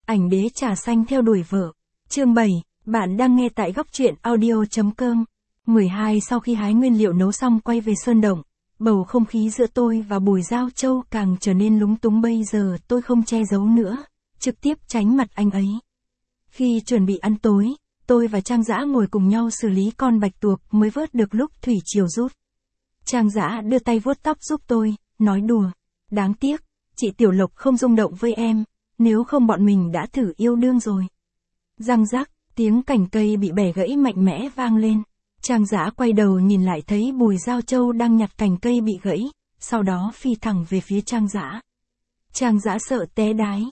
Ảnh đế trà xanh theo đuổi vợ. Chương 7, bạn đang nghe tại góc truyện audio.com. 12 Sau khi hái nguyên liệu nấu xong quay về sơn động, bầu không khí giữa tôi và Bùi Giao Châu càng trở nên lúng túng. Bây giờ tôi không che giấu nữa, trực tiếp tránh mặt anh ấy. Khi chuẩn bị ăn tối, tôi và Trang Dã ngồi cùng nhau xử lý con bạch tuộc mới vớt được lúc thủy triều rút. Trang Dã đưa tay vuốt tóc giúp tôi, nói đùa. Đáng tiếc, chị Tiểu Lộc không rung động với em, nếu không bọn mình đã thử yêu đương rồi. Răng rắc, tiếng cành cây bị bẻ gãy mạnh mẽ vang lên. Trang Dã quay đầu nhìn lại thấy Bùi Giao Châu đang nhặt cành cây bị gãy, sau đó phi thẳng về phía Trang Dã. Trang Dã sợ té đái.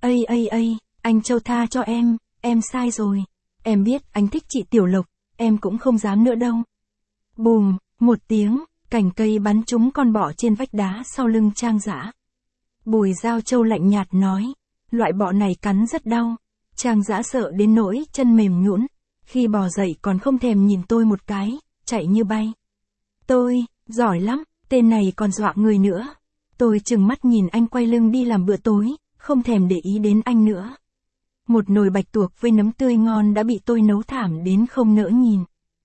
Ây, anh Châu tha cho em sai rồi. Em biết anh thích chị Tiểu Lộc, em cũng không dám nữa đâu. Bùm, một tiếng, cành cây bắn trúng con bọ trên vách đá sau lưng Trang Dã. Bùi Giao Châu lạnh nhạt nói, loại bọ này cắn rất đau. Trang Dã sợ đến nỗi chân mềm nhũn, khi bò dậy còn không thèm nhìn tôi một cái, chạy như bay. Tôi, giỏi lắm, tên này còn dọa người nữa. Tôi trừng mắt nhìn anh quay lưng đi làm bữa tối, không thèm để ý đến anh nữa. Một nồi bạch tuộc với nấm tươi ngon đã bị tôi nấu thảm đến không nỡ nhìn.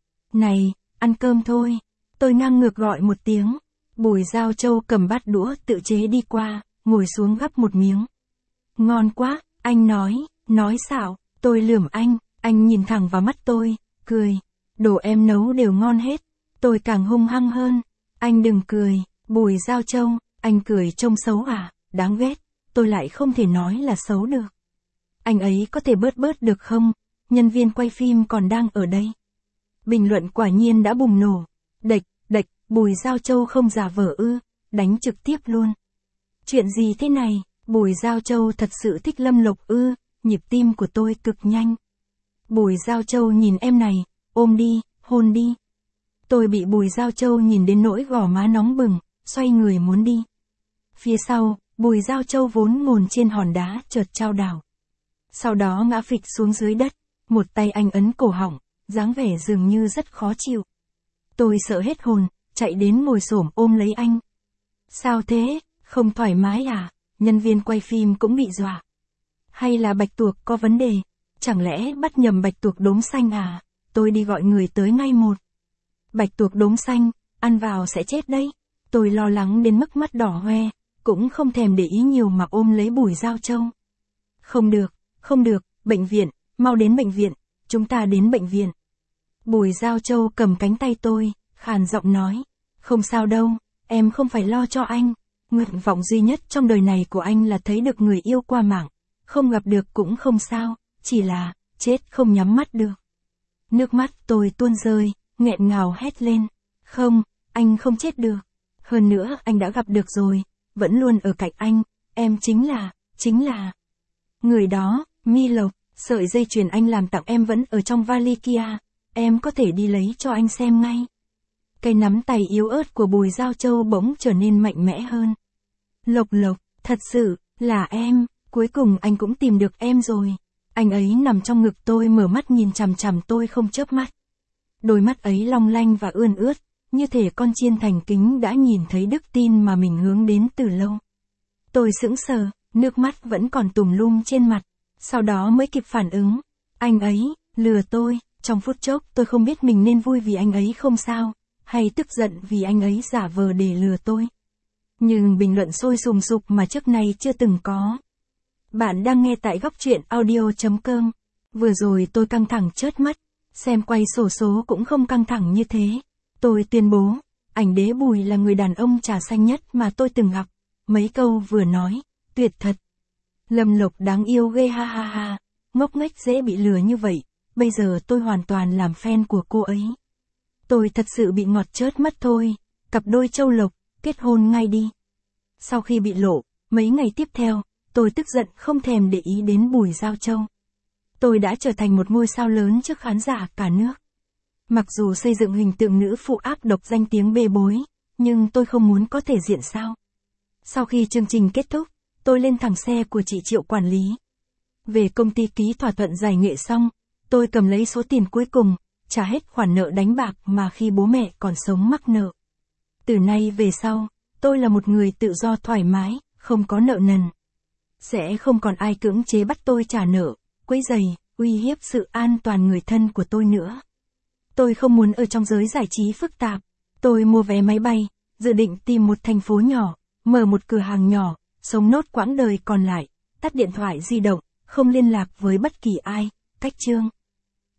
Này, ăn cơm thôi. Tôi ngang ngược gọi một tiếng. Bùi Giao Châu cầm bát đũa tự chế đi qua, ngồi xuống gắp một miếng. Ngon quá, anh nói xạo. Tôi lườm anh nhìn thẳng vào mắt tôi, cười. Đồ em nấu đều ngon hết. Tôi càng hung hăng hơn. Anh đừng cười, Bùi Giao Châu, anh cười trông xấu à, đáng ghét. Tôi lại không thể nói là xấu được. Anh ấy có thể bớt được không? Nhân viên quay phim còn đang ở đây. Bình luận quả nhiên đã bùng nổ. Đệch, Bùi Giao Châu không giả vờ ư, đánh trực tiếp luôn. Chuyện gì thế này? Bùi Giao Châu thật sự thích Lâm Lộc ư? Nhịp tim của tôi cực nhanh. Bùi Giao Châu nhìn em này, ôm đi, hôn đi. Tôi bị Bùi Giao Châu nhìn đến nỗi gò má nóng bừng, xoay người muốn đi. Phía sau, Bùi Giao Châu vốn ngồi trên hòn đá chợt chao đảo. Sau đó ngã phịch xuống dưới đất, một tay anh ấn cổ họng, dáng vẻ dường như rất khó chịu. Tôi sợ hết hồn, chạy đến ngồi xổm ôm lấy anh. Sao thế, không thoải mái à? Nhân viên quay phim cũng bị dọa. Hay là bạch tuộc có vấn đề? Chẳng lẽ bắt nhầm bạch tuộc đốm xanh à? Tôi đi gọi người tới ngay một. Bạch tuộc đốm xanh, ăn vào sẽ chết đấy. Tôi lo lắng đến mức mắt đỏ hoe, cũng không thèm để ý nhiều mà ôm lấy Bùi Giao Châu. Không được, bệnh viện, mau đến bệnh viện, chúng ta đến bệnh viện. Bùi Giao Châu cầm cánh tay tôi, khàn giọng nói, không sao đâu, em không phải lo cho anh. Nguyện vọng duy nhất trong đời này của anh là thấy được người yêu qua mạng, không gặp được cũng không sao, chỉ là, chết không nhắm mắt được. Nước mắt tôi tuôn rơi, nghẹn ngào hét lên, không, anh không chết được. Hơn nữa anh đã gặp được rồi, vẫn luôn ở cạnh anh, em chính là. Người đó, Mi Lộc, sợi dây chuyền anh làm tặng em vẫn ở trong vali kia, em có thể đi lấy cho anh xem ngay. Cái nắm tay yếu ớt của Bùi Giao Châu bỗng trở nên mạnh mẽ hơn. Lộc, thật sự, là em, cuối cùng anh cũng tìm được em rồi. Anh ấy nằm trong ngực tôi mở mắt nhìn chằm chằm tôi không chớp mắt. Đôi mắt ấy long lanh và ươn ướt, như thể con chiên thành kính đã nhìn thấy đức tin mà mình hướng đến từ lâu. Tôi sững sờ, nước mắt vẫn còn tùm lum trên mặt, sau đó mới kịp phản ứng. Anh ấy, lừa tôi, trong phút chốc tôi không biết mình nên vui vì anh ấy không sao, hay tức giận vì anh ấy giả vờ để lừa tôi. Nhưng bình luận sôi sùng sục mà trước nay chưa từng có. Bạn đang nghe tại góc truyện audio.com. Vừa rồi tôi căng thẳng chớt mắt, xem quay xổ số cũng không căng thẳng như thế. Tôi tuyên bố, ảnh đế Bùi là người đàn ông trà xanh nhất mà tôi từng gặp. Mấy câu vừa nói, tuyệt thật. Lâm Lộc đáng yêu ghê ha ha ha, ngốc nghếch dễ bị lừa như vậy, bây giờ tôi hoàn toàn làm fan của cô ấy. Tôi thật sự bị ngọt chớt mắt thôi, cặp đôi Châu Lộc, kết hôn ngay đi. Sau khi bị lộ, mấy ngày tiếp theo, tôi tức giận không thèm để ý đến Bùi Giao Châu. Tôi đã trở thành một ngôi sao lớn trước khán giả cả nước. Mặc dù xây dựng hình tượng nữ phụ ác độc danh tiếng bê bối, nhưng tôi không muốn có thể diện sao. Sau khi chương trình kết thúc, tôi lên thẳng xe của chị Triệu quản lý. Về công ty ký thỏa thuận giải nghệ xong, tôi cầm lấy số tiền cuối cùng, trả hết khoản nợ đánh bạc mà khi bố mẹ còn sống mắc nợ. Từ nay về sau, tôi là một người tự do thoải mái, không có nợ nần. Sẽ không còn ai cưỡng chế bắt tôi trả nợ, quấy rầy, uy hiếp sự an toàn người thân của tôi nữa. Tôi không muốn ở trong giới giải trí phức tạp. Tôi mua vé máy bay, dự định tìm một thành phố nhỏ, mở một cửa hàng nhỏ, sống nốt quãng đời còn lại, tắt điện thoại di động, không liên lạc với bất kỳ ai. Cách chương